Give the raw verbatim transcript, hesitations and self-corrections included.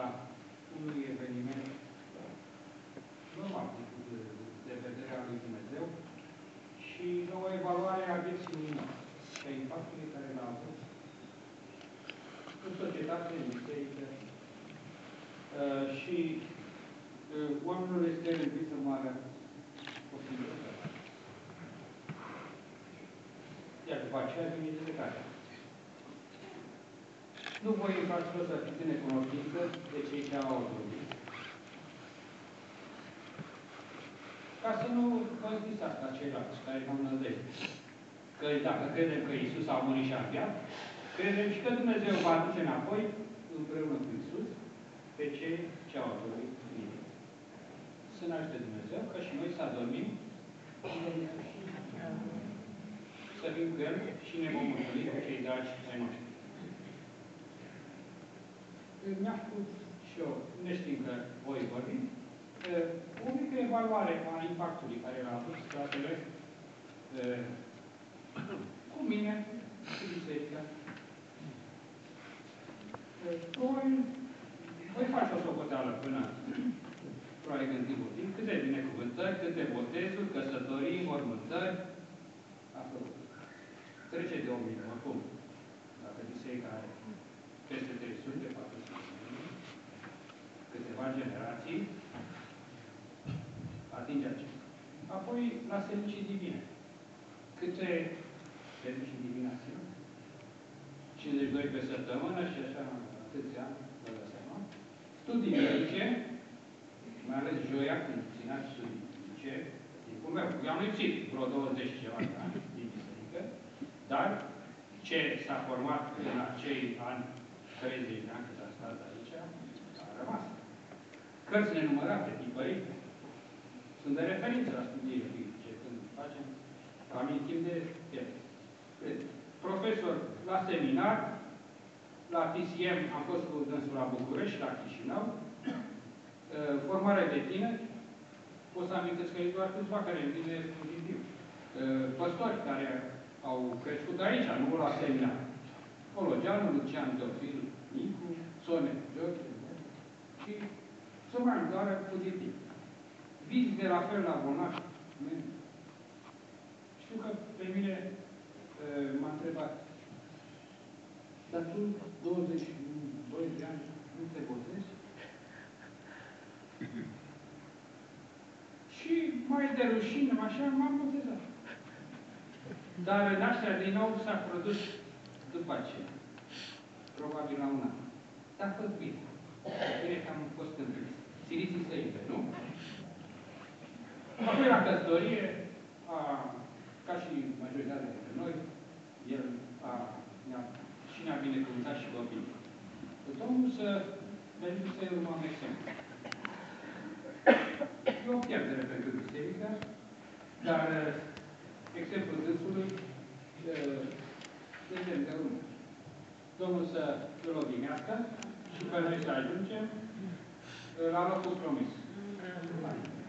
fața unui eveniment normal, de, de vedere al lui Dumnezeu, și o evaluare a vieții umane și a impactului care l-a avut în societate, în biserică. Uh, și uh, oamenilor este rânduit să moară o singură dată. Iar după aceea vine judecarea. Nu voi, fraților, să fiți în necunoștință de cei ce au vorbit. Ca să nu vă zisați ca ceilalți care v-au nădejde. Că dacă credem că Iisus a murit și a înviat, credem și că Dumnezeu va aduce înapoi, împreună cu Iisus, pe cei ce au adormit în El. Să ne ajute Dumnezeu, că și noi să adormim să fim cu El și ne vom întâlni cu cei dragi ai noștri. Mi-a făcut și eu, ne știm că voi vorbi, o mică evaluare a impactului care l-a avut fratele cu mine, cu biserica. Voi, voi face o socoteală până probabil în timpul timp, câte binecuvântări, câte botezuri, căsătorii, mormântări, a făcut. Trece de o mie, oricum. Dacă biserica are peste trei sute, patru sute, câteva generații, atinge acest. Apoi, la servicii divine. Câte servicii divine ați ținut? cincizeci și doi pe săptămână și așa, atâția ani, vă dați seama. Studii biblice, mai ales joia, când țineați studii biblice, timpul meu. Eu am lipsit vreo douăzeci ceva de ani din biserică, dar ce s-a format în acei ani, treizeci de ani cât a stat aici, a rămas. Cărți nenumărate, tipărite, sunt de referință la studiile biblice, când facem, amintim de ele. Profesor la seminar, la T C M am fost cu dânsul la București, la Chișinău, formare de tineri, pot să amintesc că e doar câțiva care îmi vine pozitiv. Păstori care au crescut aici, nu la seminar. Ologeanu, Lucian Teofil, Nicu, Sone, George, și să mai doar pozitiv. Vizite la fel la bolnavi. Știu că pe mine m-a întrebat, dar tu, douăzeci și doi de ani, nu te botezi? Și mai de rușine, așa, m-am botezat. Dar nașterea din nou s-a produs după aceea. Probabil la un an. Dar a fost bine. Bine că am fost întâlniți. Țiriții să intre, nu? Apoi la căsătorie, a, ca și majoritatea dintre noi, el a, ne-a, și ne-a binecuvântat și copiii. Domnul să mergem să-i urmăm exemplu. E o pierdere pentru biserică, dar exemplul dânsului este de urmă. Domnul să îl odinească și pe noi să ajungem la locul promis.